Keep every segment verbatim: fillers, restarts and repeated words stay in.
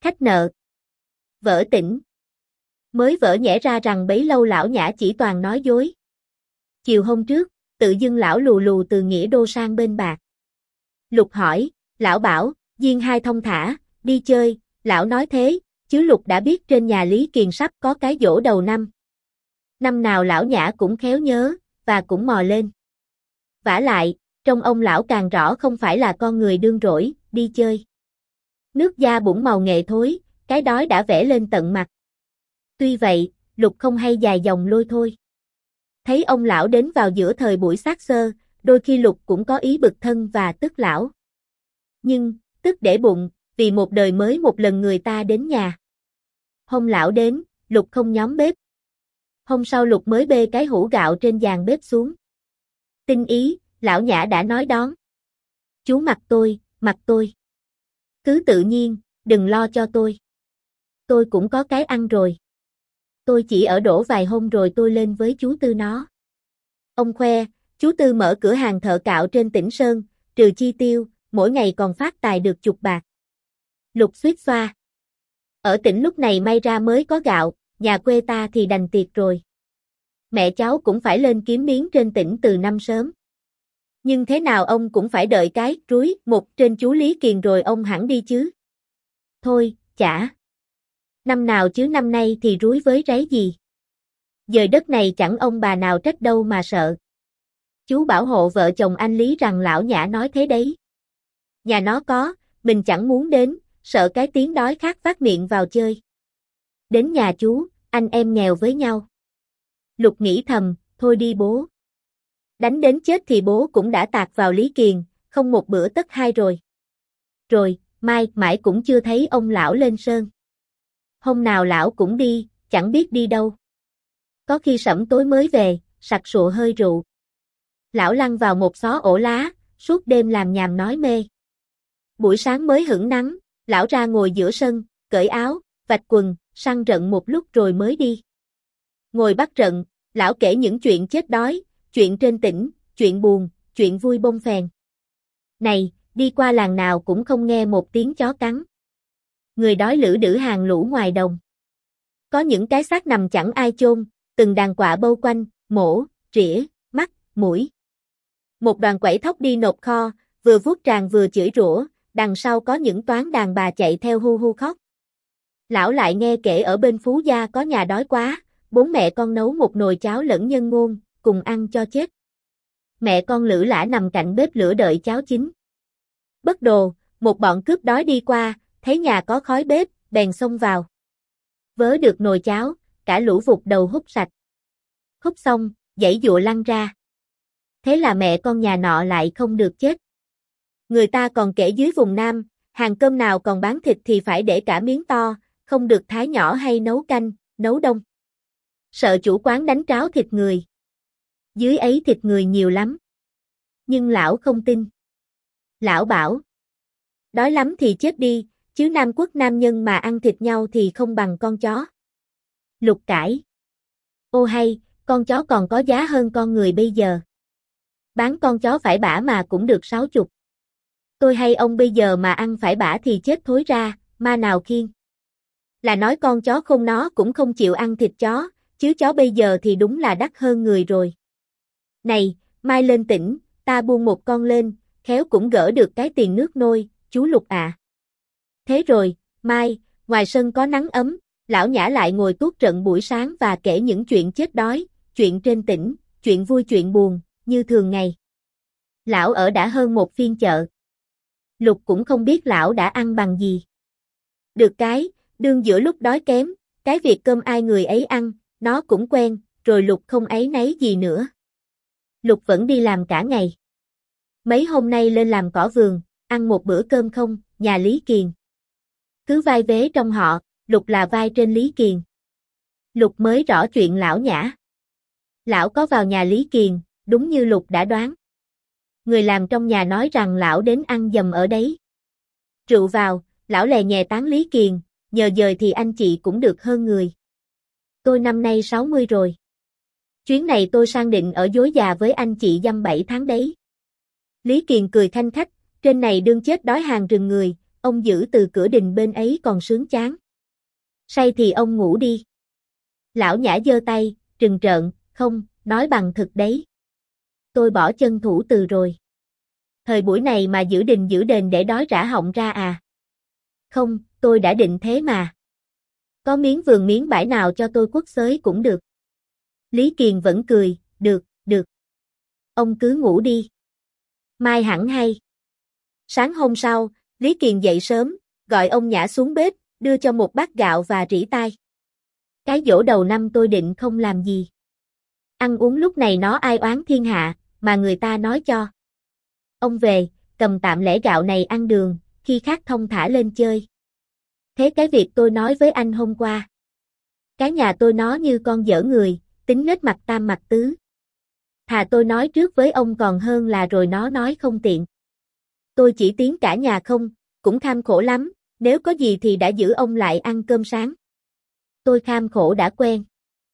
Khách nợ. Vỡ tỉnh. Mới vỡ nhẽ ra rằng bấy lâu lão nhã chỉ toàn nói dối. Chiều hôm trước, tự dưng lão lù lù từ Nghĩa Đô sang bên Bạc. Lục hỏi, lão bảo, Diên hai thông thả, đi chơi, lão nói thế, chứ Lục đã biết trên nhà Lý Kiền sắp có cái giỗ đầu năm. Năm nào lão nhã cũng khéo nhớ, và cũng mò lên. Vả lại, trong ông lão càng rõ không phải là con người đương rỗi, đi chơi. Nước da bụng màu nghệ thối, cái đói đã vẽ lên tận mặt. Tuy vậy, Lục không hay dài dòng lôi thôi. Thấy ông lão đến vào giữa thời buổi xác xơ, đôi khi Lục cũng có ý bực thân và tức lão. Nhưng, tức để bụng, vì một đời mới một lần người ta đến nhà. Hôm lão đến, Lục không nhóm bếp. Hôm sau Lục mới bê cái hũ gạo trên giàn bếp xuống. Tinh ý, lão nhã đã nói đón. Chú mặc tôi, mặc tôi. Cứ tự nhiên, đừng lo cho tôi. Tôi cũng có cái ăn rồi. Tôi chỉ ở đổ vài hôm rồi tôi lên với chú Tư nó. Ông khoe, chú Tư mở cửa hàng thợ cạo trên tỉnh Sơn, trừ chi tiêu, mỗi ngày còn phát tài được chục bạc. Lục suýt xoa. Ở tỉnh lúc này may ra mới có gạo, nhà quê ta thì đành tiệt rồi. Mẹ cháu cũng phải lên kiếm miếng trên tỉnh từ năm sớm. Nhưng thế nào ông cũng phải đợi cái rúi một trên chú Lý Kiền rồi ông hẳn đi chứ. Thôi, chả. Năm nào chứ năm nay thì rúi với ráy gì. Dời đất này chẳng ông bà nào trách đâu mà sợ. Chú bảo hộ vợ chồng anh Lý rằng lão nhã nói thế đấy. Nhà nó có, mình chẳng muốn đến, sợ cái tiếng đói khát vác miệng vào chơi. Đến nhà chú, anh em nghèo với nhau. Lục nghĩ thầm, thôi đi bố. Đánh đến chết thì bố cũng đã tạt vào Lý Kiền, không một bữa tất hai rồi. Rồi, mai mãi cũng chưa thấy ông lão lên sơn. Hôm nào lão cũng đi, chẳng biết đi đâu. Có khi sẩm tối mới về, sặc sụa hơi rượu. Lão lăn vào một xó ổ lá, suốt đêm làm nhảm nói mê. Buổi sáng mới hửng nắng, lão ra ngồi giữa sân, cởi áo, vạch quần, săn rận một lúc rồi mới đi. Ngồi bắt rận, lão kể những chuyện chết đói, chuyện trên tỉnh, chuyện buồn, chuyện vui bông phèn. Này, đi qua làng nào cũng không nghe một tiếng chó cắn. Người đói lử đử hàng lũ ngoài đồng. Có những cái xác nằm chẳng ai chôn, từng đàn quạ bâu quanh, mổ, rỉa, mắt, mũi. Một đoàn quẩy thóc đi nộp kho, vừa vuốt tràng vừa chửi rủa, đằng sau có những toán đàn bà chạy theo hu hu khóc. Lão lại nghe kể ở bên Phú Gia có nhà đói quá, bốn mẹ con nấu một nồi cháo lẫn nhân ngôn, cùng ăn cho chết. Mẹ con lử lã nằm cạnh bếp lửa đợi cháo chín. Bất đồ, một bọn cướp đói đi qua, thấy nhà có khói bếp, bèn xông vào. Vớ được nồi cháo, cả lũ vụt đầu hút sạch. Hút xong, giãy giụa lăn ra. Thế là mẹ con nhà nọ lại không được chết. Người ta còn kể dưới vùng Nam, hàng cơm nào còn bán thịt thì phải để cả miếng to, không được thái nhỏ hay nấu canh, nấu đông. Sợ chủ quán đánh tráo thịt người. Dưới ấy thịt người nhiều lắm. Nhưng lão không tin. Lão bảo, đói lắm thì chết đi, chứ Nam quốc nam nhân mà ăn thịt nhau thì không bằng con chó. Lục cãi. Ô hay, con chó còn có giá hơn con người bây giờ. Bán con chó phải bả mà cũng được sáu chục. Tôi hay ông bây giờ mà ăn phải bả thì chết thối ra, ma nào khiêng. Là nói con chó khôn nó cũng không chịu ăn thịt chó, chứ chó bây giờ thì đúng là đắt hơn người rồi. Này, mai lên tỉnh, ta buông một con lên, khéo cũng gỡ được cái tiền nước nôi, chú Lục à. Thế rồi, mai, ngoài sân có nắng ấm, lão nhã lại ngồi tuốt trận buổi sáng và kể những chuyện chết đói, chuyện trên tỉnh, chuyện vui chuyện buồn, như thường ngày. Lão ở đã hơn một phiên chợ. Lục cũng không biết lão đã ăn bằng gì. Được cái, đương giữa lúc đói kém, cái việc cơm ai người ấy ăn, nó cũng quen, rồi Lục không áy náy gì nữa. Lục vẫn đi làm cả ngày. Mấy hôm nay lên làm cỏ vườn, ăn một bữa cơm không, nhà Lý Kiền. Cứ vai vế trong họ, Lục là vai trên Lý Kiền. Lục mới rõ chuyện lão nhã. Lão có vào nhà Lý Kiền, đúng như Lục đã đoán. Người làm trong nhà nói rằng lão đến ăn dầm ở đấy. Rượu vào, lão lè nhè tán Lý Kiền, nhờ dời thì anh chị cũng được hơn người. Tôi năm nay sáu mươi rồi. Chuyến này tôi sang định ở dối già với anh chị dăm bảy tháng đấy. Lý Kiền cười khanh khách, trên này đương chết đói hàng rừng người, ông giữ từ cửa đình bên ấy còn sướng chán. Say thì ông ngủ đi. Lão nhã giơ tay, trừng trợn, không, nói bằng thực đấy. Tôi bỏ chân thủ từ rồi. Thời buổi này mà giữ đình giữ đền để đói rã họng ra à? Không, tôi đã định thế mà. Có miếng vườn miếng bãi nào cho tôi quất xới cũng được. Lý Kiền vẫn cười, được, được. Ông cứ ngủ đi. Mai hẳn hay. Sáng hôm sau, Lý Kiền dậy sớm, gọi ông Nhã xuống bếp, đưa cho một bát gạo và rỉ tai. Cái giỗ đầu năm tôi định không làm gì. Ăn uống lúc này nó ai oán thiên hạ, mà người ta nói cho. Ông về, cầm tạm lẻ gạo này ăn đường, khi khác thông thả lên chơi. Thế cái việc tôi nói với anh hôm qua. Cái nhà tôi nó như con dở người, tính nết mặt tam mặt tứ. Thà tôi nói trước với ông còn hơn là rồi nó nói không tiện. Tôi chỉ tiếng cả nhà không, cũng kham khổ lắm, nếu có gì thì đã giữ ông lại ăn cơm sáng. Tôi kham khổ đã quen.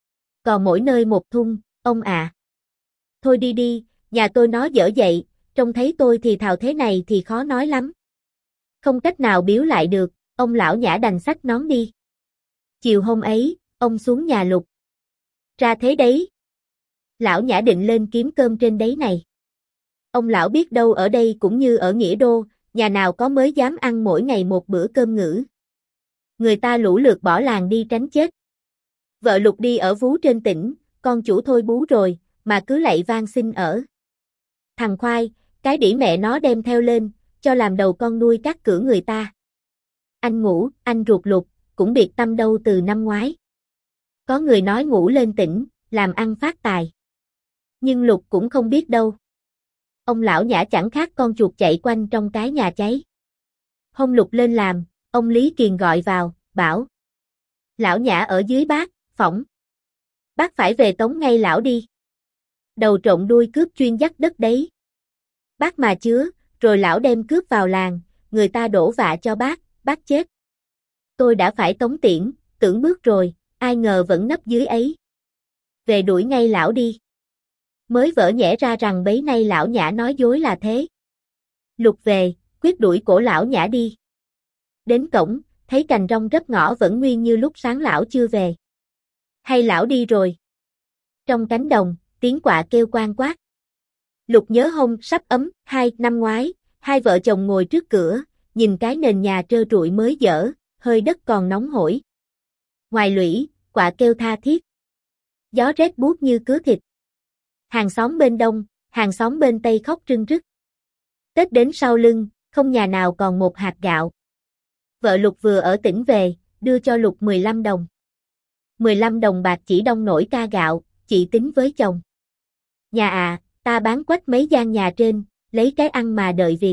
Còn mỗi nơi một thung, ông à. Thôi đi đi, nhà tôi nó dở dậy, trông thấy tôi thì thào thế này thì khó nói lắm. Không cách nào biếu lại được, ông lão Nhã đành xách nón đi. Chiều hôm ấy, ông xuống nhà Lục. Ra thế đấy. Lão Nhã định lên kiếm cơm trên đấy này. Ông lão biết đâu ở đây cũng như ở Nghĩa Đô, nhà nào có mới dám ăn mỗi ngày một bữa cơm ngữ. Người ta lũ lượt bỏ làng đi tránh chết. Vợ Lục đi ở vú trên tỉnh, con chủ thôi bú rồi, mà cứ lạy van xin ở. Thằng khoai, cái đĩ mẹ nó đem theo lên, cho làm đầu con nuôi các cửa người ta. Anh Ngũ, anh ruột Lục, cũng biệt tâm đâu từ năm ngoái. Có người nói Ngũ lên tỉnh, làm ăn phát tài. Nhưng Lục cũng không biết đâu. Ông lão Nhã chẳng khác con chuột chạy quanh trong cái nhà cháy. Hôm Lục lên làm, ông Lý Kiền gọi vào, bảo. Lão Nhã ở dưới bác, phỏng. Bác phải về tống ngay lão đi. Đầu trộn đuôi cướp chuyên dắt đất đấy. Bác mà chứa, rồi lão đem cướp vào làng, người ta đổ vạ cho bác, bác chết. Tôi đã phải tống tiễn, tưởng bước rồi, ai ngờ vẫn nấp dưới ấy. Về đuổi ngay lão đi. Mới vỡ nhẽ ra rằng bấy nay lão Nhã nói dối là thế. Lục về, quyết đuổi cổ lão Nhã đi. Đến cổng, thấy cành rong rấp ngõ vẫn nguyên như lúc sáng lão chưa về. Hay lão đi rồi. Trong cánh đồng, tiếng quạ kêu quang quát. Lục nhớ hôm sắp ấm, hai năm ngoái, hai vợ chồng ngồi trước cửa, nhìn cái nền nhà trơ trụi mới dở, hơi đất còn nóng hổi. Ngoài lũy, quạ kêu tha thiết. Gió rét buốt như cứa thịt. Hàng xóm bên đông, hàng xóm bên tây khóc rưng rức. Tết đến sau lưng, không nhà nào còn một hạt gạo. Vợ Lục vừa ở tỉnh về, đưa cho Lục mười lăm đồng. mười lăm đồng bạc chỉ đong nổi ca gạo, chị tính với chồng. Nhà à, ta bán quách mấy gian nhà trên, lấy cái ăn mà đợi việc.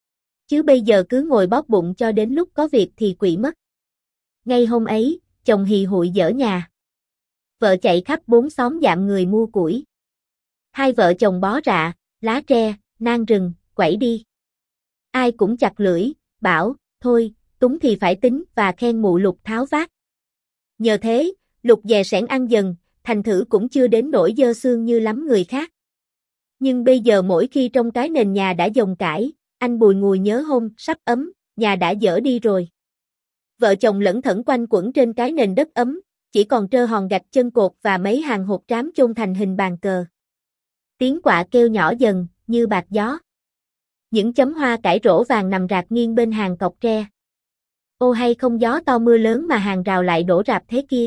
Chứ bây giờ cứ ngồi bóp bụng cho đến lúc có việc thì quỵ mất. Ngay hôm ấy, chồng hì hụi dở nhà. Vợ chạy khắp bốn xóm dạm người mua củi. Hai vợ chồng bó rạ, lá tre, nang rừng, quẩy đi. Ai cũng chặt lưỡi, bảo, thôi, túng thì phải tính và khen mụ Lục tháo vát. Nhờ thế, Lục dè sẻn ăn dần, thành thử cũng chưa đến nỗi dơ xương như lắm người khác. Nhưng bây giờ mỗi khi trong cái nền nhà đã dồng cãi, anh bùi ngùi nhớ hôm sắp ấm, nhà đã dở đi rồi. Vợ chồng lẩn thẩn quanh quẩn trên cái nền đất ấm, chỉ còn trơ hòn gạch chân cột và mấy hàng hột trám chôn thành hình bàn cờ. Tiếng quạ kêu nhỏ dần, như bạc gió. Những chấm hoa cải rổ vàng nằm rạc nghiêng bên hàng cọc tre. Ô hay không gió to mưa lớn mà hàng rào lại đổ rạp thế kia.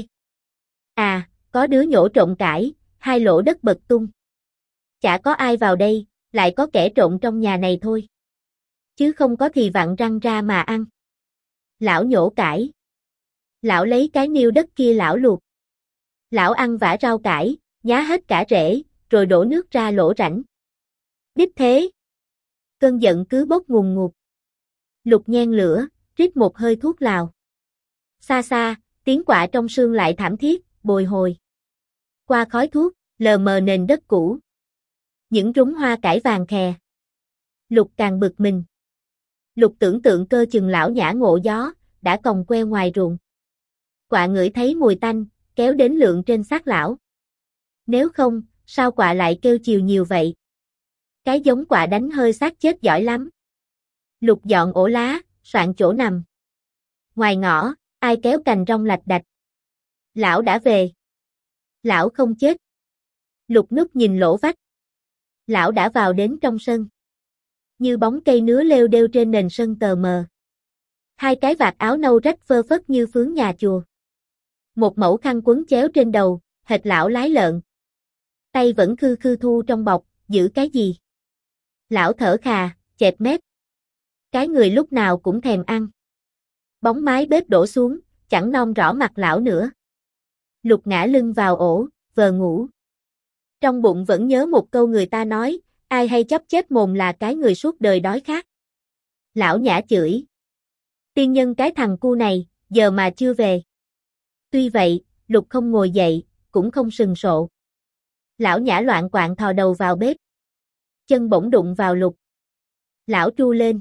À, có đứa nhổ trộm cải, hai lỗ đất bật tung. Chả có ai vào đây, lại có kẻ trộm trong nhà này thôi. Chứ không có thì vặn răng ra mà ăn. Lão nhổ cải. Lão lấy cái niêu đất kia lão luộc. Lão ăn vả rau cải, nhá hết cả rễ, rồi đổ nước ra lỗ rãnh. Đích thế. Cơn giận cứ bốc ngùn ngụt. Lục nhen lửa, rít một hơi thuốc lào. Xa xa, tiếng quạ trong sương lại thảm thiết, bồi hồi. Qua khói thuốc, lờ mờ nền đất cũ. Những rúng hoa cải vàng khè. Lục càng bực mình. Lục tưởng tượng cơ chừng lão Nhã ngộ gió, đã còng queo ngoài ruộng. Quạ ngửi thấy mùi tanh, kéo đến lượng trên xác lão. Nếu không, sao quạ lại kêu chiều nhiều vậy? Cái giống quạ đánh hơi xác chết giỏi lắm. Lục dọn ổ lá, soạn chỗ nằm. Ngoài ngõ, ai kéo cành rong lạch đạch. Lão đã về. Lão không chết. Lục núp nhìn lỗ vách. Lão đã vào đến trong sân. Như bóng cây nứa leo đeo trên nền sân tờ mờ. Hai cái vạt áo nâu rách phơ phất như phướng nhà chùa. Một mẩu khăn quấn chéo trên đầu, hệt lão lái lợn. Tay vẫn khư khư thu trong bọc, giữ cái gì? Lão thở khà, chẹp mép. Cái người lúc nào cũng thèm ăn. Bóng mái bếp đổ xuống, chẳng non rõ mặt lão nữa. Lục ngã lưng vào ổ, vờ ngủ. Trong bụng vẫn nhớ một câu người ta nói, ai hay chấp chép mồm là cái người suốt đời đói khát. Lão nhã chửi. Tiên nhân cái thằng cu này, giờ mà chưa về. Tuy vậy, Lục không ngồi dậy, cũng không sừng sộ. Lão nhã loạn quạng thò đầu vào bếp. Chân bỗng đụng vào Lục. Lão tru lên.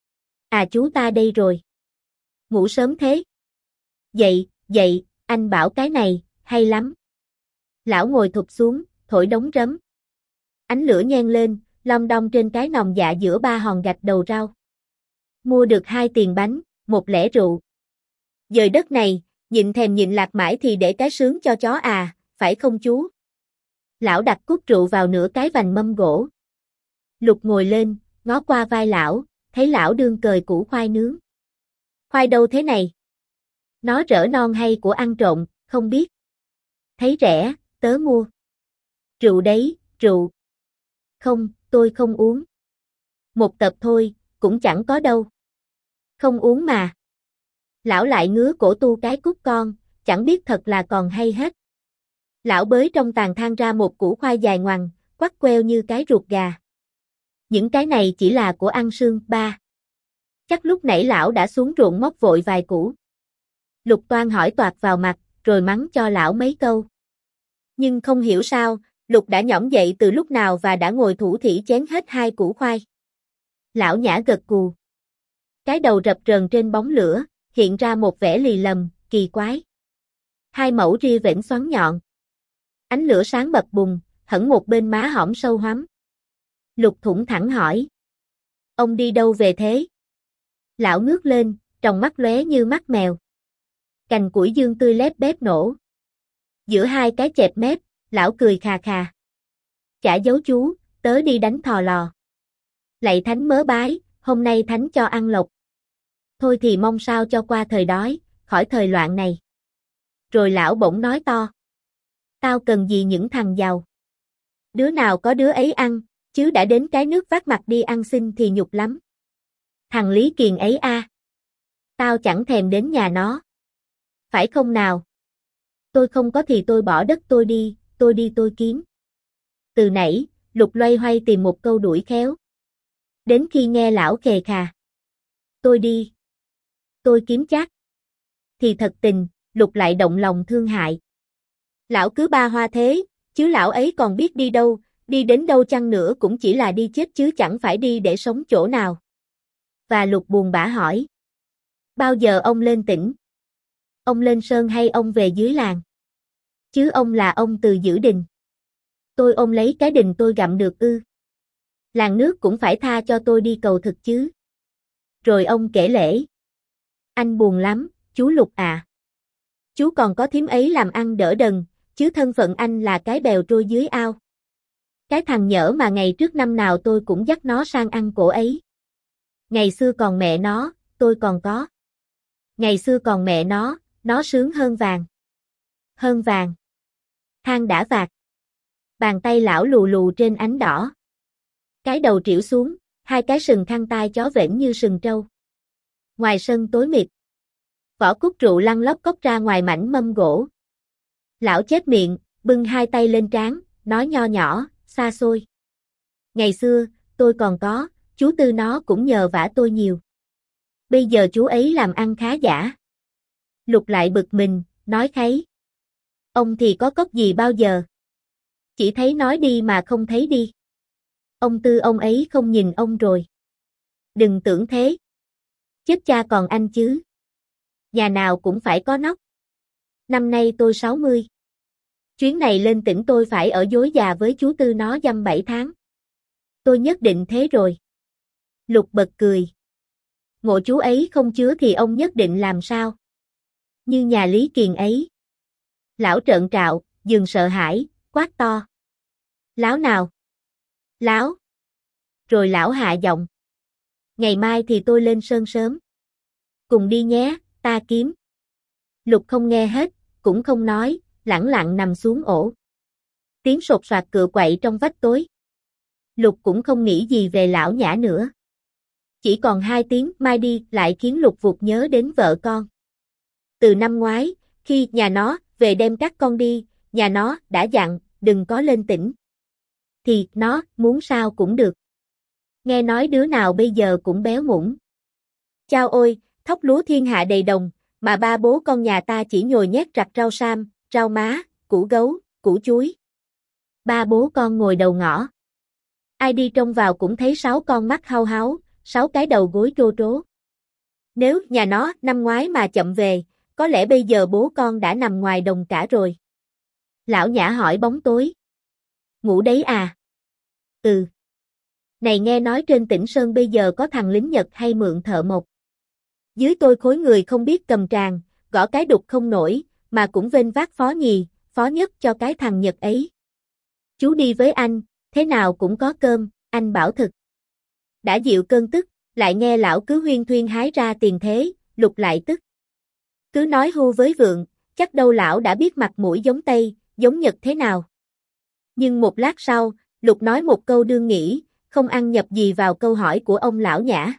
À chú ta đây rồi. Ngủ sớm thế. Dậy, dậy, anh bảo cái này, hay lắm. Lão ngồi thụp xuống, thổi đống rấm. Ánh lửa nhen lên, lom đong trên cái nòng dạ giữa ba hòn gạch đầu rau. Mua được hai tiền bánh, một lẻ rượu. Dời đất này, nhịn thèm nhịn lạc mãi thì để cái sướng cho chó à, phải không chú? Lão đặt cút rượu vào nửa cái vành mâm gỗ. Lục ngồi lên, ngó qua vai lão, thấy lão đương cời củ khoai nướng. Khoai đâu thế này? Nó rỡ non hay của ăn trộn, không biết. Thấy rẻ, tớ mua. Rượu đấy, rượu. Không, tôi không uống. Một tập thôi, cũng chẳng có đâu. Không uống mà. Lão lại ngứa cổ tu cái cút con, chẳng biết thật là còn hay hết. Lão bới trong tàn than ra một củ khoai dài ngoằng, quắt queo như cái ruột gà. Những cái này chỉ là của ăn sương ba. Chắc lúc nãy lão đã xuống ruộng móc vội vài củ. Lục Toan hỏi toạc vào mặt, rồi mắng cho lão mấy câu. Nhưng không hiểu sao, Lục đã nhõm dậy từ lúc nào và đã ngồi thủ thỉ chén hết hai củ khoai. Lão nhã gật gù. Cái đầu rập rờn trên bóng lửa, hiện ra một vẻ lì lầm, kỳ quái. Hai mẩu ria vểnh xoắn nhọn. Ánh lửa sáng bập bùng, hẳn một bên má hõm sâu hoắm. Lục thủng thẳng hỏi. Ông đi đâu về thế? Lão ngước lên, tròng mắt lóe như mắt mèo. Cành củi dương tươi lép bép nổ. Giữa hai cái chẹp mép, lão cười khà khà. Chả giấu chú, tớ đi đánh thò lò. Lạy thánh mớ bái, hôm nay thánh cho ăn lộc. Thôi thì mong sao cho qua thời đói, khỏi thời loạn này. Rồi lão bỗng nói to. Tao cần gì những thằng giàu. Đứa nào có đứa ấy ăn, chứ đã đến cái nước vắt mặt đi ăn xin thì nhục lắm. Thằng Lý Kiền ấy a, à. Tao chẳng thèm đến nhà nó. Phải không nào? Tôi không có thì tôi bỏ đất tôi đi, tôi đi tôi kiếm. Từ nãy, Lục loay hoay tìm một câu đuổi khéo. Đến khi nghe lão khề khà. Tôi đi. Tôi kiếm chắc. Thì thật tình, Lục lại động lòng thương hại. Lão cứ ba hoa thế, chứ lão ấy còn biết đi đâu, đi đến đâu chăng nữa cũng chỉ là đi chết chứ chẳng phải đi để sống chỗ nào. Và Lục buồn bã hỏi. Bao giờ ông lên tỉnh? Ông lên sơn hay ông về dưới làng? Chứ ông là ông từ giữ đình. Tôi ôm lấy cái đình tôi gặm được ư. Làng nước cũng phải tha cho tôi đi cầu thực chứ. Rồi ông kể lễ. Anh buồn lắm, chú Lục à. Chú còn có thím ấy làm ăn đỡ đần, chứ thân phận anh là cái bèo trôi dưới ao. Cái thằng nhỡ mà ngày trước năm nào tôi cũng dắt nó sang ăn cổ ấy. Ngày xưa còn mẹ nó, tôi còn có. Ngày xưa còn mẹ nó, nó sướng hơn vàng. Hơn vàng. Than đã vạt. Bàn tay lão lù lù trên ánh đỏ. Cái đầu trĩu xuống, hai cái sừng khăn tai chó vểnh như sừng trâu. Ngoài sân tối mịt. Vỏ cúc rượu lăn lóc cốc ra ngoài mảnh mâm gỗ. Lão chép miệng, bưng hai tay lên trán, nói nho nhỏ, xa xôi. Ngày xưa, tôi còn có, chú Tư nó cũng nhờ vả tôi nhiều. Bây giờ chú ấy làm ăn khá giả. Lục lại bực mình, nói kháy. Ông thì có cốc gì bao giờ? Chỉ thấy nói đi mà không thấy đi. Ông Tư ông ấy không nhìn ông rồi. Đừng tưởng thế. Chết cha còn anh chứ. Nhà nào cũng phải có nóc. Năm nay tôi sáu mươi. Chuyến này lên tỉnh tôi phải ở dối già với chú Tư nó dăm bảy tháng. Tôi nhất định thế rồi. Lục bật cười. Ngộ chú ấy không chứa thì ông nhất định làm sao? Như nhà Lý Kiền ấy. Lão trợn trạo, dừng sợ hãi, quát to. Láo nào? Láo. Rồi lão hạ giọng. Ngày mai thì tôi lên sơn sớm. Cùng đi nhé, ta kiếm. Lục không nghe hết, cũng không nói, lẳng lặng nằm xuống ổ. Tiếng sột soạt cựa quậy trong vách tối. Lục cũng không nghĩ gì về lão nhã nữa. Chỉ còn hai tiếng mai đi lại khiến Lục vụt nhớ đến vợ con. Từ năm ngoái, khi nhà nó về đem các con đi, nhà nó đã dặn đừng có lên tỉnh. Thì nó muốn sao cũng được. Nghe nói đứa nào bây giờ cũng béo muỗng. Chao ôi, thóc lúa thiên hạ đầy đồng, mà ba bố con nhà ta chỉ nhồi nhét rặt rau sam, rau má, củ gấu, củ chuối. Ba bố con ngồi đầu ngõ. Ai đi trông vào cũng thấy sáu con mắt hau háu, sáu cái đầu gối trô trố. Nếu nhà nó năm ngoái mà chậm về, có lẽ bây giờ bố con đã nằm ngoài đồng cả rồi. Lão Nhã hỏi bóng tối. Ngủ đấy à? Ừ. Này nghe nói trên tỉnh Sơn bây giờ có thằng lính Nhật hay mượn thợ mộc. Dưới tôi khối người không biết cầm tràng, gõ cái đục không nổi, mà cũng vênh vác phó nhì, phó nhất cho cái thằng Nhật ấy. Chú đi với anh, thế nào cũng có cơm, anh bảo thực. Đã dịu cơn tức, lại nghe lão cứ huyên thuyên hái ra tiền thế, Lục lại tức. Cứ nói hưu với vượng, chắc đâu lão đã biết mặt mũi giống Tây, giống Nhật thế nào. Nhưng một lát sau, Lục nói một câu đương nghĩ, không ăn nhập gì vào câu hỏi của ông lão Nhã.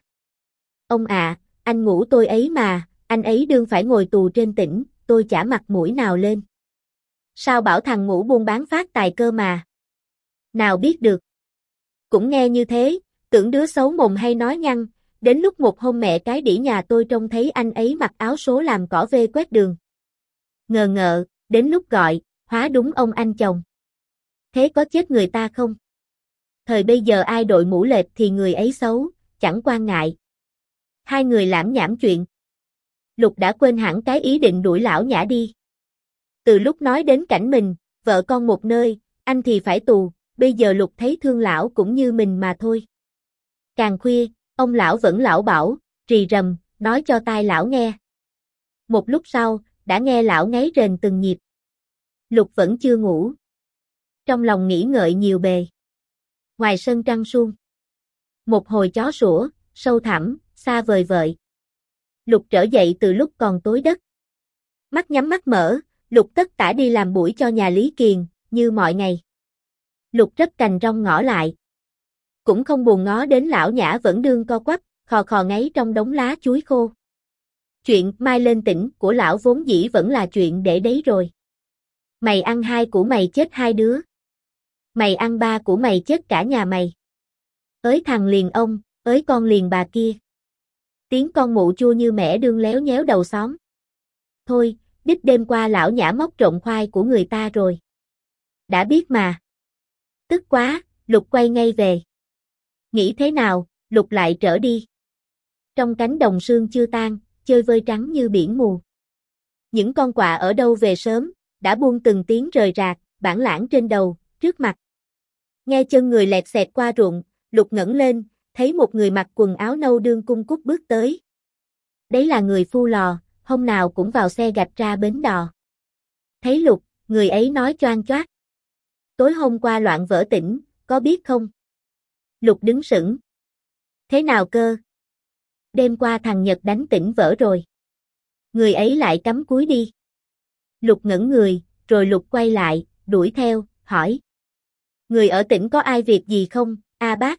Ông à, anh ngủ tôi ấy mà, anh ấy đương phải ngồi tù trên tỉnh, tôi chả mặt mũi nào lên. Sao bảo thằng ngủ buôn bán phát tài cơ mà? Nào biết được. Cũng nghe như thế, tưởng đứa xấu mồm hay nói nhăng, đến lúc một hôm mẹ cái đĩ nhà tôi trông thấy anh ấy mặc áo số làm cỏ vê quét đường. Ngờ ngợ, đến lúc gọi, hóa đúng ông anh chồng. Thế có chết người ta không? Thời bây giờ ai đội mũ lệch thì người ấy xấu, chẳng quan ngại. Hai người lảm nhảm chuyện. Lục đã quên hẳn cái ý định đuổi lão Nhã đi. Từ lúc nói đến cảnh mình, vợ con một nơi, anh thì phải tù, bây giờ Lục thấy thương lão cũng như mình mà thôi. Càng khuya, ông lão vẫn lão bảo, rì rầm, nói cho tai lão nghe. Một lúc sau, đã nghe lão ngáy rền từng nhịp. Lục vẫn chưa ngủ. Trong lòng nghĩ ngợi nhiều bề. Ngoài sân trăng suông. Một hồi chó sủa, sâu thẳm, xa vời vợi. Lục trở dậy từ lúc còn tối đất. Mắt nhắm mắt mở, Lục tất tả đi làm buổi cho nhà Lý Kiền, như mọi ngày. Lục rất cành rong ngõ lại. Cũng không buồn ngó đến lão Nhã vẫn đương co quắp, khò khò ngáy trong đống lá chuối khô. Chuyện mai lên tỉnh của lão vốn dĩ vẫn là chuyện để đấy rồi. Mày ăn hai của mày chết hai đứa. Mày ăn ba của mày chết cả nhà mày. Ới thằng liền ông, ới con liền bà kia. Tiếng con mụ chua như mẻ đương léo nhéo đầu xóm. Thôi, đích đêm qua lão Nhã móc trộm khoai của người ta rồi. Đã biết mà. Tức quá, Lục quay ngay về. Nghĩ thế nào, Lục lại trở đi. Trong cánh đồng sương chưa tan, chơi vơi trắng như biển mù. Những con quạ ở đâu về sớm, đã buông từng tiếng rời rạc, bản lãng trên đầu, trước mặt. Nghe chân người lẹt xẹt qua ruộng, Lục ngẩng lên, thấy một người mặc quần áo nâu đương cung cúc bước tới. Đấy là người phu lò, hôm nào cũng vào xe gạch ra bến đò. Thấy Lục, người ấy nói choang choác. Tối hôm qua loạn vỡ tỉnh, có biết không? Lục đứng sững. Thế nào cơ? Đêm qua thằng Nhật đánh tỉnh vỡ rồi. Người ấy lại cắm cúi đi. Lục ngẩn người, rồi Lục quay lại, đuổi theo, hỏi. Người ở tỉnh có ai việc gì không, a bác?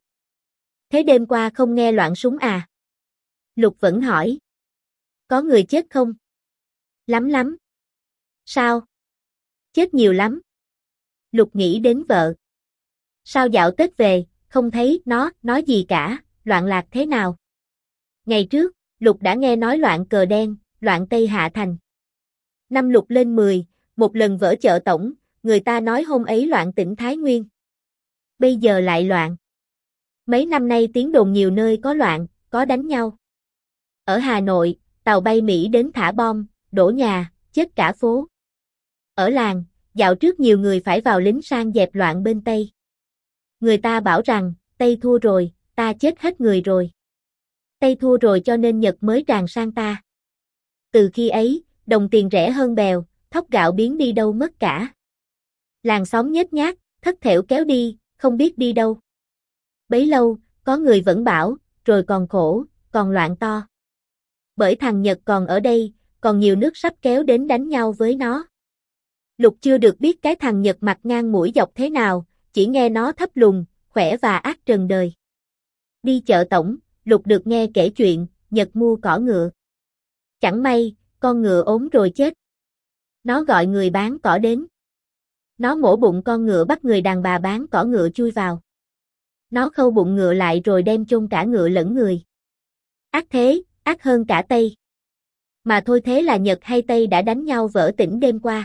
Thế đêm qua không nghe loạn súng à? Lục vẫn hỏi. Có người chết không? Lắm lắm. Sao? Chết nhiều lắm. Lục nghĩ đến vợ. Sao dạo Tết về, không thấy nó nói gì cả, loạn lạc thế nào? Ngày trước, Lục đã nghe nói loạn cờ đen, loạn Tây Hạ Thành. Năm Lục lên mười, một lần vỡ chợ tổng, người ta nói hôm ấy loạn tỉnh Thái Nguyên. Bây giờ lại loạn. Mấy năm nay tiếng đồn nhiều nơi có loạn, có đánh nhau. Ở Hà Nội, tàu bay Mỹ đến thả bom, đổ nhà, chết cả phố. Ở làng, dạo trước nhiều người phải vào lính sang dẹp loạn bên Tây. Người ta bảo rằng, Tây thua rồi, ta chết hết người rồi. Tây thua rồi cho nên Nhật mới tràn sang ta. Từ khi ấy, đồng tiền rẻ hơn bèo, thóc gạo biến đi đâu mất cả. Làng xóm nhếch nhác, thất thểu kéo đi, không biết đi đâu. Bấy lâu, có người vẫn bảo, rồi còn khổ, còn loạn to. Bởi thằng Nhật còn ở đây, còn nhiều nước sắp kéo đến đánh nhau với nó. Lục chưa được biết cái thằng Nhật mặt ngang mũi dọc thế nào, chỉ nghe nó thấp lùn, khỏe và ác trần đời. Đi chợ tổng, Lục được nghe kể chuyện, Nhật mua cỏ ngựa. Chẳng may, con ngựa ốm rồi chết. Nó gọi người bán cỏ đến. Nó mổ bụng con ngựa bắt người đàn bà bán cỏ ngựa chui vào. Nó khâu bụng ngựa lại rồi đem chôn cả ngựa lẫn người. Ác thế, ác hơn cả Tây. Mà thôi thế là Nhật hay Tây đã đánh nhau vỡ tỉnh đêm qua.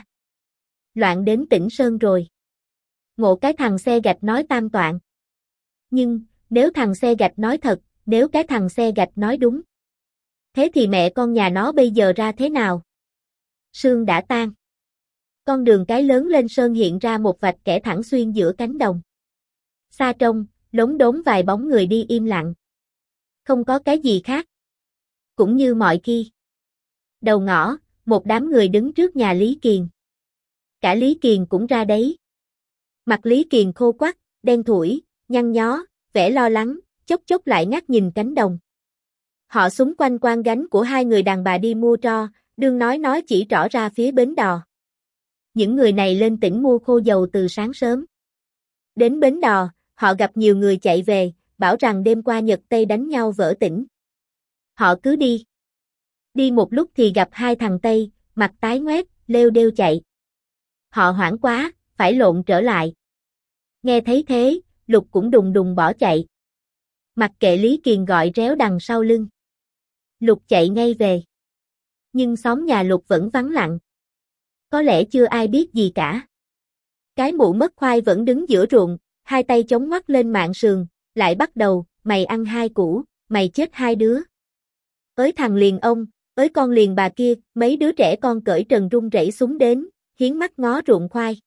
Loạn đến tỉnh Sơn rồi. Ngộ cái thằng xe gạch nói tam toạn. Nhưng, nếu thằng xe gạch nói thật, nếu cái thằng xe gạch nói đúng. Thế thì mẹ con nhà nó bây giờ ra thế nào? Sương đã tan. Con đường cái lớn lên sơn hiện ra một vạch kẻ thẳng xuyên giữa cánh đồng. Xa trông, lốm đốm vài bóng người đi im lặng. Không có cái gì khác. Cũng như mọi khi. Đầu ngõ, một đám người đứng trước nhà Lý Kiền. Cả Lý Kiền cũng ra đấy. Mặt Lý Kiền khô quắt, đen thủi, nhăn nhó, vẻ lo lắng, chốc chốc lại ngắt nhìn cánh đồng. Họ xúm quanh quan gánh của hai người đàn bà đi mua tro, đương nói nói chỉ trỏ ra phía bến đò. Những người này lên tỉnh mua khô dầu từ sáng sớm. Đến bến đò, họ gặp nhiều người chạy về, bảo rằng đêm qua Nhật Tây đánh nhau vỡ tỉnh. Họ cứ đi. Đi một lúc thì gặp hai thằng Tây, mặt tái ngoét, lêu đêu chạy. Họ hoảng quá, phải lộn trở lại. Nghe thấy thế, Lục cũng đùng đùng bỏ chạy. Mặc kệ Lý Kiền gọi réo đằng sau lưng. Lục chạy ngay về. Nhưng xóm nhà Lục vẫn vắng lặng. Có lẽ chưa ai biết gì cả. Cái mụ mất khoai vẫn đứng giữa ruộng, hai tay chống ngoắt lên mạn sườn, lại bắt đầu, mày ăn hai củ, mày chết hai đứa. Ới thằng liền ông, ới con liền bà kia, mấy đứa trẻ con cởi trần run rẩy súng đến, hiến mắt ngó ruộng khoai.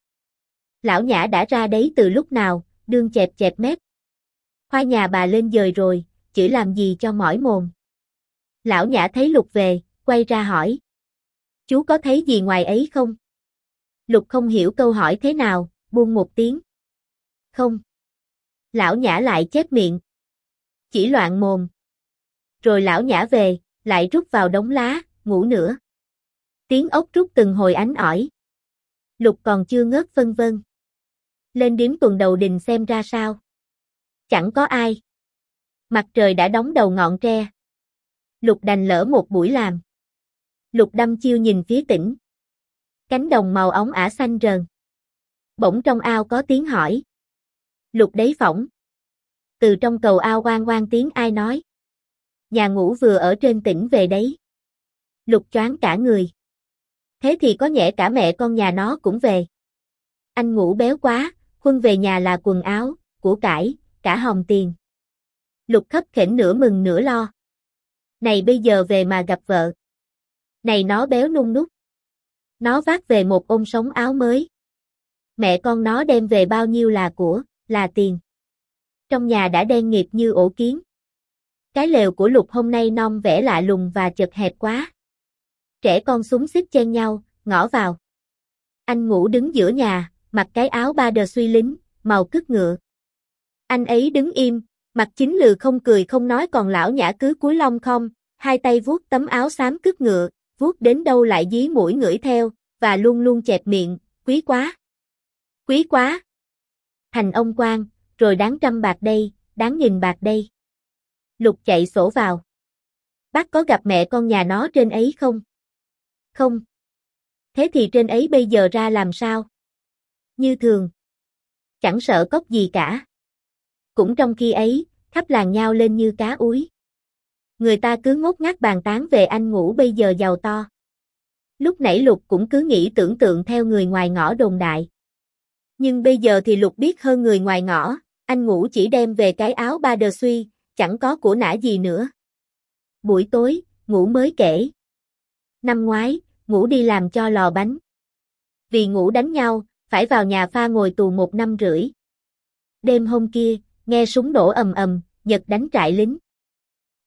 Lão Nhã đã ra đấy từ lúc nào, đương chẹp chẹp mép. Khoai nhà bà lên dời rồi, chửi làm gì cho mỏi mồm. Lão Nhã thấy Lục về, quay ra hỏi. Chú có thấy gì ngoài ấy không? Lục không hiểu câu hỏi thế nào, buông một tiếng. Không. Lão Nhã lại chép miệng. Chỉ loạn mồm. Rồi lão Nhã về, lại rút vào đống lá, ngủ nữa. Tiếng ốc rút từng hồi ánh ỏi. Lục còn chưa ngớt phân vân. Lên điếm tuần đầu đình xem ra sao. Chẳng có ai. Mặt trời đã đóng đầu ngọn tre. Lục đành lỡ một buổi làm. Lục đăm chiêu nhìn phía tỉnh. Cánh đồng màu óng ả xanh rờn. Bỗng trong ao có tiếng hỏi. Lục đấy phỏng. Từ trong cầu ao oang oang tiếng ai nói. Nhà ngủ vừa ở trên tỉnh về đấy. Lục choáng cả người. Thế thì có nhẽ cả mẹ con nhà nó cũng về. Anh Ngũ béo quá, Huân về nhà là quần áo, của cải, cả hòm tiền. Lục khấp khểnh nửa mừng nửa lo. Này bây giờ về mà gặp vợ. Này nó béo nung nút. Nó vác về một ôm sống áo mới. Mẹ con nó đem về bao nhiêu là của, là tiền. Trong nhà đã đen nghịt như ổ kiến. Cái lều của Lục hôm nay non vẻ lạ lùng và chật hẹp quá. Trẻ con xúm xít chen nhau, ngõ vào. Anh Ngũ đứng giữa nhà, mặc cái áo ba đờ suy lính, màu cứt ngựa. Anh ấy đứng im, mặt chính lừ không cười không nói, còn lão Nhã cứ cúi lom khom, hai tay vuốt tấm áo xám cứt ngựa, vuốt đến đâu lại dí mũi ngửi theo, và luôn luôn chẹp miệng, quý quá. Quý quá. Thành ông quan, rồi đáng trăm bạc đây, đáng nghìn bạc đây. Lục chạy sổ vào. Bác có gặp mẹ con nhà nó trên ấy không? Không. Thế thì trên ấy bây giờ ra làm sao? Như thường. Chẳng sợ cốc gì cả. Cũng trong khi ấy, khắp làng nhao lên như cá úi. Người ta cứ ngốt ngác bàn tán về anh Ngũ bây giờ giàu to. Lúc nãy Lục cũng cứ nghĩ tưởng tượng theo người ngoài ngõ đồn đại. Nhưng bây giờ thì Lục biết hơn người ngoài ngõ, anh Ngũ chỉ đem về cái áo ba đờ suy, chẳng có của nã gì nữa. Buổi tối, Ngũ mới kể. Năm ngoái, Ngũ đi làm cho lò bánh. Vì Ngũ đánh nhau, phải vào nhà pha ngồi tù một năm rưỡi. Đêm hôm kia, nghe súng nổ ầm ầm, Nhật đánh trại lính.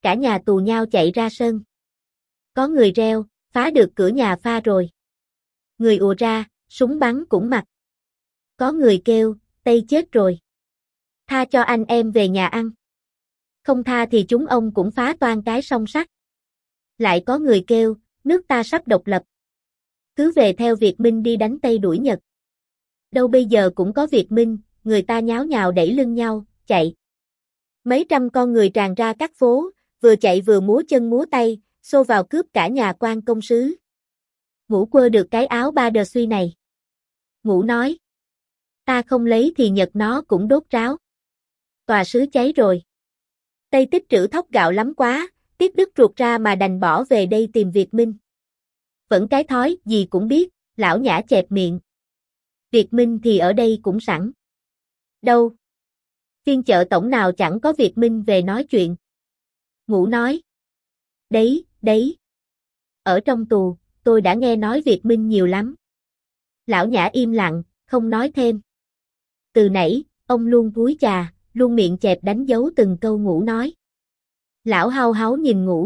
cả nhà tù nhau chạy ra sân. Có người reo, phá được cửa nhà pha rồi. Người ùa ra, súng bắn cũng mặc. Có người kêu, Tây chết rồi. Tha cho anh em về nhà ăn. Không tha thì chúng ông cũng phá toan cái song sắt. Lại có người kêu, nước ta sắp độc lập. Cứ về theo Việt Minh đi đánh Tây đuổi Nhật. Đâu bây giờ cũng có Việt Minh, người ta nháo nhào đẩy lưng nhau, chạy. Mấy trăm con người tràn ra các phố, vừa chạy vừa múa chân múa tay, xô vào cướp cả nhà quan công sứ. Ngũ quơ được cái áo ba đờ suy này. Ngũ nói. Ta không lấy thì Nhật nó cũng đốt ráo. Tòa sứ cháy rồi. Tây tích trữ thóc gạo lắm quá, tiếc đứt ruột ra mà đành bỏ về đây tìm Việt Minh. Vẫn cái thói, gì cũng biết, lão Nhã chẹp miệng. Việt Minh thì ở đây cũng sẵn. Đâu? Phiên chợ tổng nào chẳng có Việt Minh về nói chuyện. Ngũ nói. Đấy, đấy. Ở trong tù, tôi đã nghe nói Việt Minh nhiều lắm. Lão Nhã im lặng, không nói thêm. Từ nãy, ông luôn cúi chà, luôn miệng chẹp đánh dấu từng câu Ngũ nói. Lão hau háu nhìn Ngũ.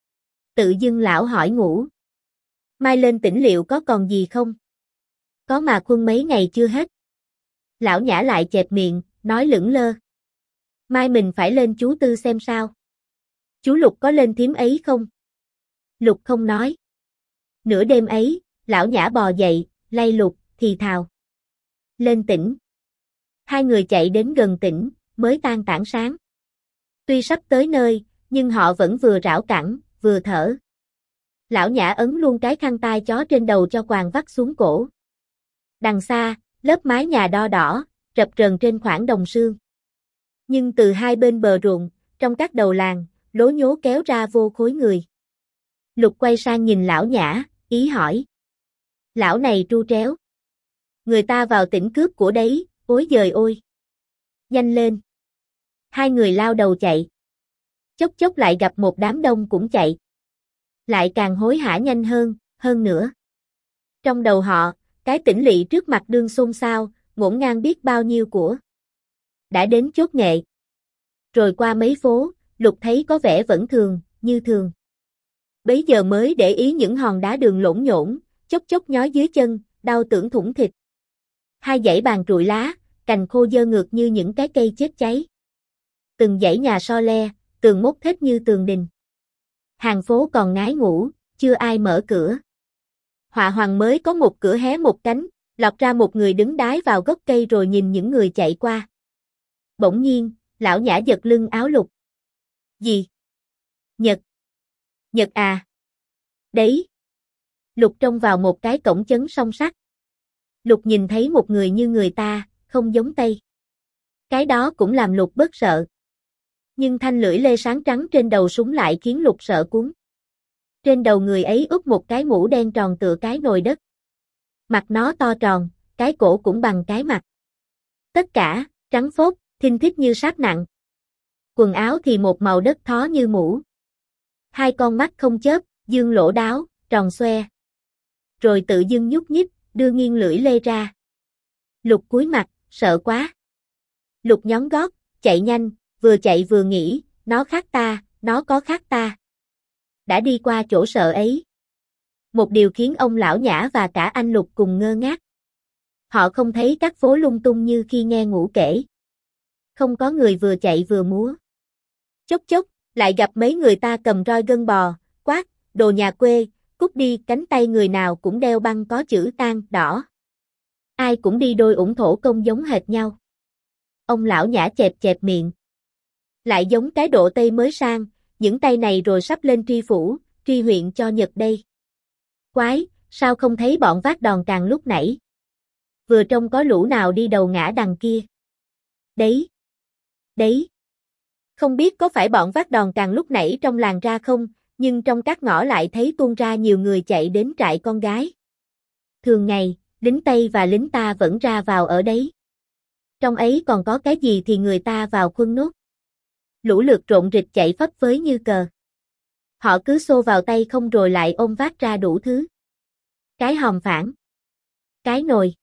Tự dưng lão hỏi Ngũ. Mai lên tỉnh liệu có còn gì không? Có mà khuân mấy ngày chưa hết. Lão Nhã lại chẹp miệng, nói lững lơ. Mai mình phải lên chú Tư xem sao. Chú Lục có lên thím ấy không? Lục không nói. Nửa đêm ấy, lão Nhã bò dậy, lay Lục, thì thào. Lên tỉnh. Hai người chạy đến gần tỉnh, mới tan tảng sáng. Tuy sắp tới nơi, nhưng họ vẫn vừa rảo cẳng, vừa thở. Lão Nhã ấn luôn cái khăn tai chó trên đầu cho quàng vắt xuống cổ. Đằng xa, lớp mái nhà đo đỏ, rập rần trên khoảng đồng sương. Nhưng từ hai bên bờ ruộng, trong các đầu làng, lố nhố kéo ra vô khối người. Lục quay sang nhìn lão Nhã, ý hỏi. Lão này tru tréo. Người ta vào tỉnh cướp của đấy, ối giời ôi. Nhanh lên. Hai người lao đầu chạy. Chốc chốc lại gặp một đám đông cũng chạy. Lại càng hối hả nhanh hơn, hơn nữa. Trong đầu họ, cái tỉnh lỵ trước mặt đương xôn xao, ngổn ngang biết bao nhiêu của. Đã đến chốt nghệ. Rồi qua mấy phố, Lục thấy có vẻ vẫn thường, như thường. Bấy giờ mới để ý những hòn đá đường lổn nhổn, chốc chốc nhói dưới chân, đau tưởng thủng thịt. Hai dãy bàn trụi lá, cành khô dơ ngược như những cái cây chết cháy. Từng dãy nhà so le, tường mốc thếch như tường đình. Hàng phố còn ngái ngủ, chưa ai mở cửa. Họa hoàng mới có một cửa hé một cánh, lọt ra một người đứng đái vào gốc cây rồi nhìn những người chạy qua. Bỗng nhiên, lão Nhã giật lưng áo Lục. Gì? Nhật. Nhật à? Đấy. Lục trông vào một cái cổng chấn song sắt. Lục nhìn thấy một người như người ta, không giống Tây. Cái đó cũng làm Lục bớt sợ. Nhưng thanh lưỡi lê sáng trắng trên đầu súng lại khiến Lục sợ cuốn. Trên đầu người ấy úp một cái mũ đen tròn tựa cái nồi đất. Mặt nó to tròn, cái cổ cũng bằng cái mặt. Tất cả, trắng phốt, thinh thít như sáp nặng. Quần áo thì một màu đất thó như mũ. Hai con mắt không chớp, dương lỗ đáo, tròn xoe. Rồi tự dưng nhúc nhích, đưa nghiêng lưỡi lê ra. Lục cúi mặt, sợ quá. Lục nhón gót, chạy nhanh, vừa chạy vừa nghĩ, nó khác ta, nó có khác ta. Đã đi qua chỗ sợ ấy. Một điều khiến ông lão Nhã và cả anh Lục cùng ngơ ngác. Họ không thấy các phố lung tung như khi nghe Ngũ kể. Không có người vừa chạy vừa múa. Chốc chốc, lại gặp mấy người ta cầm roi gân bò, quát, đồ nhà quê, cút đi, cánh tay người nào cũng đeo băng có chữ tan, đỏ. Ai cũng đi đôi ủng thổ công giống hệt nhau. Ông lão Nhã chẹp chẹp miệng. Lại giống cái độ Tây mới sang, những tay này rồi sắp lên tri phủ, tri huyện cho Nhật đây. Quái, sao không thấy bọn vác đòn càng lúc nãy? Vừa trông có lũ nào đi đầu ngã đằng kia. Đấy. Đấy. Không biết có phải bọn vác đòn càng lúc nãy trong làng ra không, nhưng trong các ngõ lại thấy tuôn ra nhiều người chạy đến trại con gái. Thường ngày, lính Tây và lính ta vẫn ra vào ở đấy. Trong ấy còn có cái gì thì người ta vào khuân nốt. Lũ lượt rộn rịch chạy phấp phới như cờ. Họ cứ xô vào tay không rồi lại ôm vác ra đủ thứ. Cái hòm phản. Cái nồi.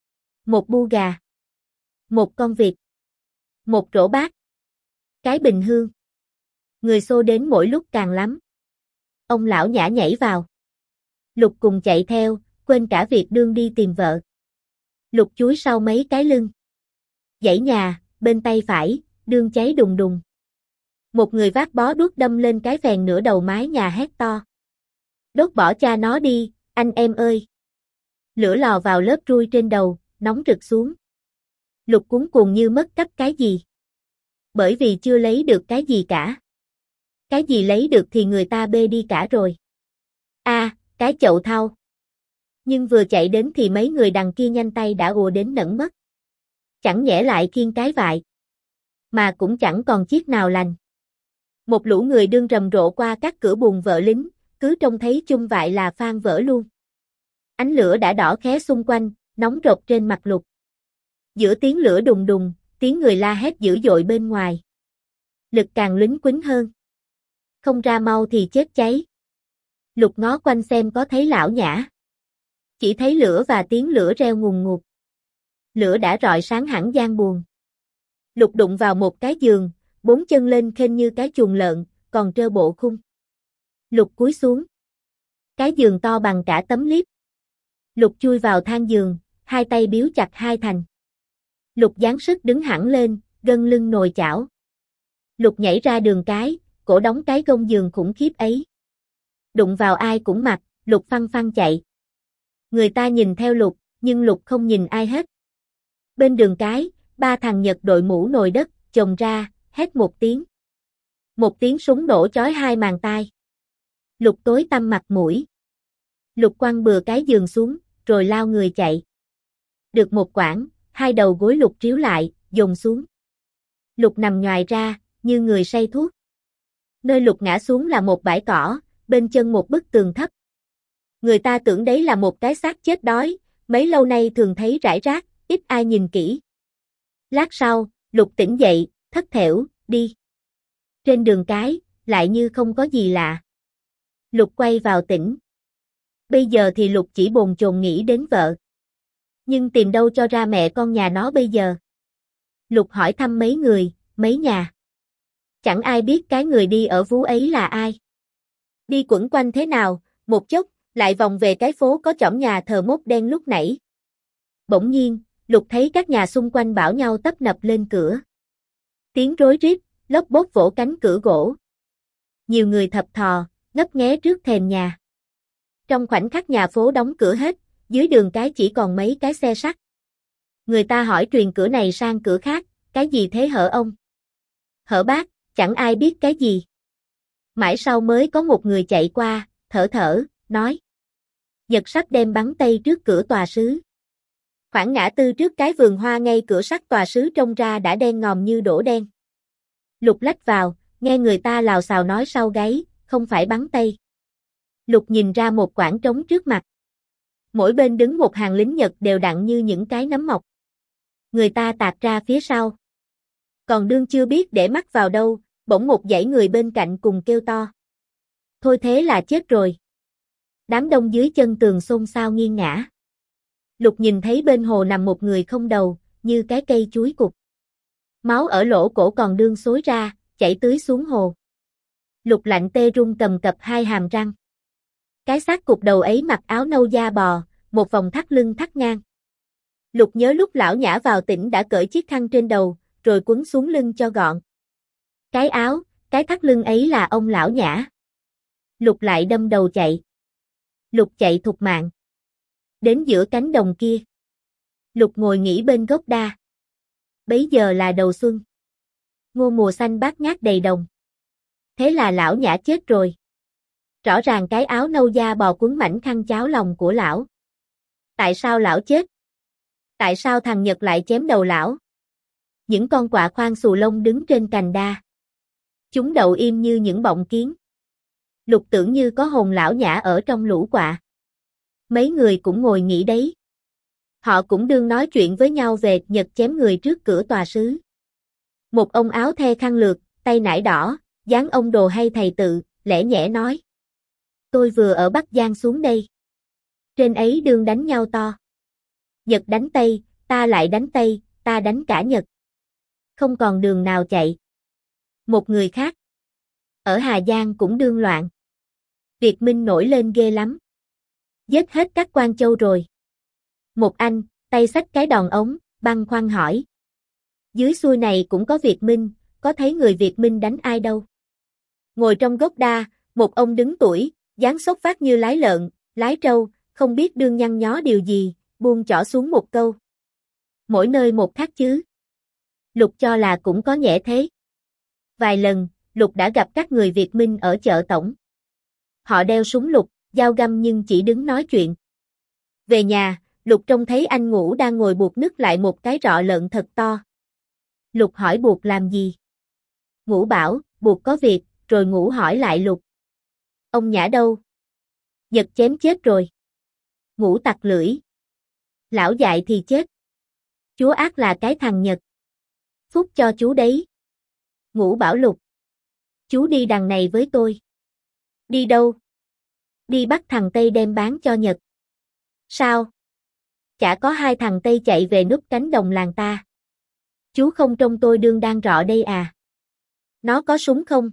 Một bu gà. Một con vịt. Một rổ bát. Cái bình hương. Người xô đến mỗi lúc càng lắm. Ông lão nhã nhảy vào. Lục cùng chạy theo, quên cả việc đương đi tìm vợ. Lục chúi sau mấy cái lưng. Dãy nhà, bên tay phải, đương cháy đùng đùng. Một người vác bó đuốc đâm lên cái phèn nửa đầu mái nhà hét to. Đốt bỏ cha nó đi, anh em ơi. Lửa lò vào lớp trui trên đầu, nóng rực xuống. Lục cuống cuồng như mất cắp cái gì. Bởi vì chưa lấy được cái gì cả. Cái gì lấy được thì người ta bê đi cả rồi. A, à, cái chậu thau. Nhưng vừa chạy đến thì mấy người đằng kia nhanh tay đã ùa đến nẫng mất. Chẳng nhẽ lại khiêng cái vại. Mà cũng chẳng còn chiếc nào lành. Một lũ người đương rầm rộ qua các cửa buồng vợ lính, cứ trông thấy chung vại là phan vỡ luôn. Ánh lửa đã đỏ khé xung quanh, nóng rột trên mặt Lục. Giữa tiếng lửa đùng đùng, tiếng người la hét dữ dội bên ngoài. Lực càng lính quýnh hơn. Không ra mau thì chết cháy. Lục ngó quanh xem có thấy lão nhã. Chỉ thấy lửa và tiếng lửa reo ngùn ngụt. Lửa đã rọi sáng hẳn gian buồng. Lục đụng vào một cái giường, bốn chân lên khênh như cái chuồng lợn, còn trơ bộ khung. Lục cúi xuống. Cái giường to bằng cả tấm liếp. Lục chui vào thang giường, hai tay biếu chặt hai thành. Lục dáng sức đứng hẳn lên, gân lưng nồi chảo. Lục nhảy ra đường cái, cổ đóng cái gông giường khủng khiếp ấy. Đụng vào ai cũng mặc, Lục phăng phăng chạy. Người ta nhìn theo Lục, nhưng Lục không nhìn ai hết. Bên đường cái, ba thằng Nhật đội mũ nồi đất, chồng ra, hét một tiếng. Một tiếng súng nổ chói hai màng tai. Lục tối tăm mặt mũi. Lục quăng bừa cái giường xuống, rồi lao người chạy. Được một quãng, hai đầu gối Lục tríu lại, dồn xuống. Lục nằm nhoài ra, như người say thuốc. Nơi Lục ngã xuống là một bãi cỏ, bên chân một bức tường thấp. Người ta tưởng đấy là một cái xác chết đói, mấy lâu nay thường thấy rải rác, ít ai nhìn kỹ. Lát sau, Lục tỉnh dậy, thất thểu, đi. Trên đường cái, lại như không có gì lạ. Lục quay vào tỉnh. Bây giờ thì Lục chỉ bồn chồn nghĩ đến vợ. Nhưng tìm đâu cho ra mẹ con nhà nó bây giờ. Lục hỏi thăm mấy người, mấy nhà. Chẳng ai biết cái người đi ở Vú ấy là ai. Đi quẩn quanh thế nào, một chốc, lại vòng về cái phố có chỏm nhà thờ mốt đen lúc nãy. Bỗng nhiên, Lục thấy các nhà xung quanh bảo nhau tấp nập lên cửa. Tiếng rối rít, lốp bốt vỗ cánh cửa gỗ. Nhiều người thập thò, ngấp nghé trước thềm nhà. Trong khoảnh khắc nhà phố đóng cửa hết, dưới đường cái chỉ còn mấy cái xe sắt. Người ta hỏi truyền cửa này sang cửa khác, cái gì thế hở ông? Hở bác, chẳng ai biết cái gì. Mãi sau mới có một người chạy qua, thở thở, nói. Nhật sắp đem bắn tây trước cửa tòa sứ. Khoảng ngã tư trước cái vườn hoa ngay cửa sắt tòa sứ trông ra đã đen ngòm như đổ đen. Lục lách vào, nghe người ta lào xào nói sau gáy, không phải bắn tây. Lục nhìn ra một quảng trống trước mặt. Mỗi bên đứng một hàng lính Nhật đều đặn như những cái nấm mọc. Người ta tạt ra phía sau. Còn đương chưa biết để mắt vào đâu, bỗng một dãy người bên cạnh cùng kêu to. Thôi thế là chết rồi. Đám đông dưới chân tường xôn xao nghiêng ngã. Lục nhìn thấy bên hồ nằm một người không đầu, như cái cây chuối cục. Máu ở lỗ cổ còn đương xối ra, chảy tưới xuống hồ. Lục lạnh tê run cầm cập hai hàm răng. Cái xác cục đầu ấy mặc áo nâu da bò, một vòng thắt lưng thắt ngang. Lục nhớ lúc lão nhã vào tỉnh đã cởi chiếc khăn trên đầu, rồi quấn xuống lưng cho gọn. Cái áo, cái thắt lưng ấy là ông lão nhã. Lục lại đâm đầu chạy. Lục chạy thục mạng. Đến giữa cánh đồng kia. Lục ngồi nghỉ bên gốc đa. Bấy giờ là đầu xuân. Ngô mùa xanh bát ngát đầy đồng. Thế là lão nhã chết rồi. Rõ ràng cái áo nâu da bò quấn mảnh khăn cháo lòng của lão. Tại sao lão chết? Tại sao thằng Nhật lại chém đầu lão? Những con quạ khoang xù lông đứng trên cành đa. Chúng đậu im như những bọng kiến. Lục tưởng như có hồn lão nhã ở trong lũ quạ. Mấy người cũng ngồi nghỉ đấy. Họ cũng đương nói chuyện với nhau về Nhật chém người trước cửa tòa sứ. Một ông áo the khăn lược, tay nải đỏ, dáng ông đồ hay thầy tự, lẽ nhẽ nói. Tôi vừa ở Bắc Giang xuống đây. Trên ấy đương đánh nhau to. Nhật đánh Tây, ta lại đánh Tây, ta đánh cả Nhật. Không còn đường nào chạy. Một người khác. Ở Hà Giang cũng đương loạn. Việt Minh nổi lên ghê lắm. Giết hết các quan châu rồi. Một anh, tay xách cái đòn ống, băn khoăn hỏi. Dưới xuôi này cũng có Việt Minh, có thấy người Việt Minh đánh ai đâu. Ngồi trong gốc đa, một ông đứng tuổi, dáng sốc vác như lái lợn, lái trâu, không biết đương nhăn nhó điều gì, buông chỏ xuống một câu. Mỗi nơi một khác chứ. Lục cho là cũng có nhẽ thế. Vài lần, Lục đã gặp các người Việt Minh ở chợ tổng. Họ đeo súng lục, dao găm nhưng chỉ đứng nói chuyện. Về nhà, Lục trông thấy anh Ngũ đang ngồi buộc nứt lại một cái rọ lợn thật to. Lục hỏi buộc làm gì? Ngũ bảo, buộc có việc, rồi Ngũ hỏi lại Lục. Ông Nhã đâu? Giật chém chết rồi. Ngũ tặc lưỡi. Lão dại thì chết. Chúa ác là cái thằng Nhật. Phúc cho chú đấy. Ngũ bảo Lục. Chú đi đằng này với tôi. Đi đâu? Đi bắt thằng Tây đem bán cho Nhật. Sao? Chả có hai thằng Tây chạy về núp cánh đồng làng ta. Chú không trông tôi đương đang rọ đây à? Nó có súng không?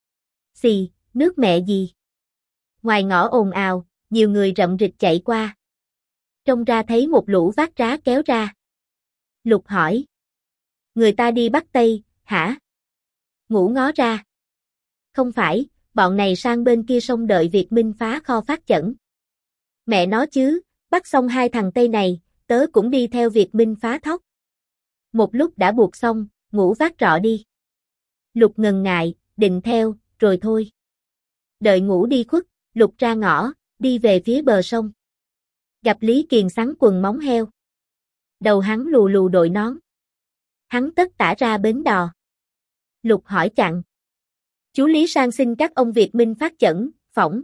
Xì, nước mẹ gì? Ngoài ngõ ồn ào, nhiều người rậm rịch chạy qua. Trông ra thấy một lũ vác rá kéo ra. Lục hỏi. Người ta đi bắt Tây, hả? Ngũ ngó ra. Không phải, bọn này sang bên kia sông đợi Việt Minh phá kho phát chẩn. Mẹ nó chứ, bắt xong hai thằng Tây này, tớ cũng đi theo Việt Minh phá thóc. Một lúc đã buộc xong, Ngũ vác rọ đi. Lục ngần ngại, định theo, rồi thôi. Đợi Ngũ đi khuất, Lục ra ngõ, đi về phía bờ sông. Gặp Lý Kiền xắn quần móng heo. Đầu hắn lù lù đội nón. Hắn tất tả ra bến đò. Lục hỏi chặn. Chú Lý sang xin các ông Việt Minh phát chẩn, phỏng.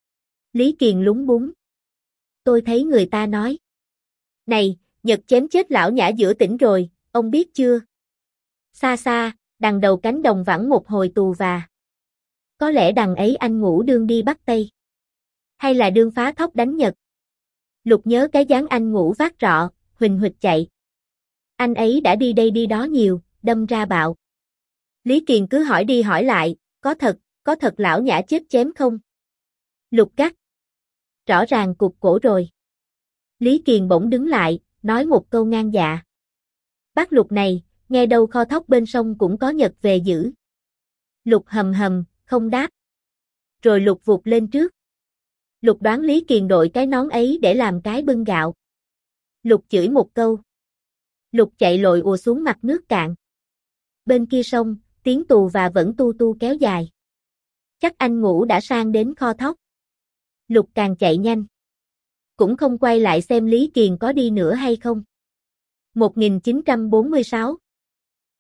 Lý Kiền lúng búng. Tôi thấy người ta nói. Này, Nhật chém chết lão Nhã giữa tỉnh rồi, ông biết chưa? Xa xa, đằng đầu cánh đồng vẳng một hồi tù và. Có lẽ đằng ấy anh Ngũ đương đi bắt Tây. Hay là đương phá thóc đánh Nhật? Lục nhớ cái dáng anh Ngũ vác rọ, huỳnh huỵch chạy. Anh ấy đã đi đây đi đó nhiều, đâm ra bạo. Lý Kiền cứ hỏi đi hỏi lại, có thật, có thật lão Nhã chết chém không? Lục gắt. Rõ ràng cục cổ rồi. Lý Kiền bỗng đứng lại, nói một câu ngang dạ. Bác Lục này, nghe đâu kho thóc bên sông cũng có Nhật về giữ. Lục hầm hầm, không đáp. Rồi Lục vụt lên trước. Lục đoán Lý Kiền đội cái nón ấy để làm cái bưng gạo. Lục chửi một câu. Lục chạy lội ùa xuống mặt nước cạn. Bên kia sông, tiếng tù và vẫn tu tu kéo dài. Chắc anh Ngũ đã sang đến kho thóc. Lục càng chạy nhanh. Cũng không quay lại xem Lý Kiền có đi nữa hay không. một nghìn chín trăm bốn mươi sáu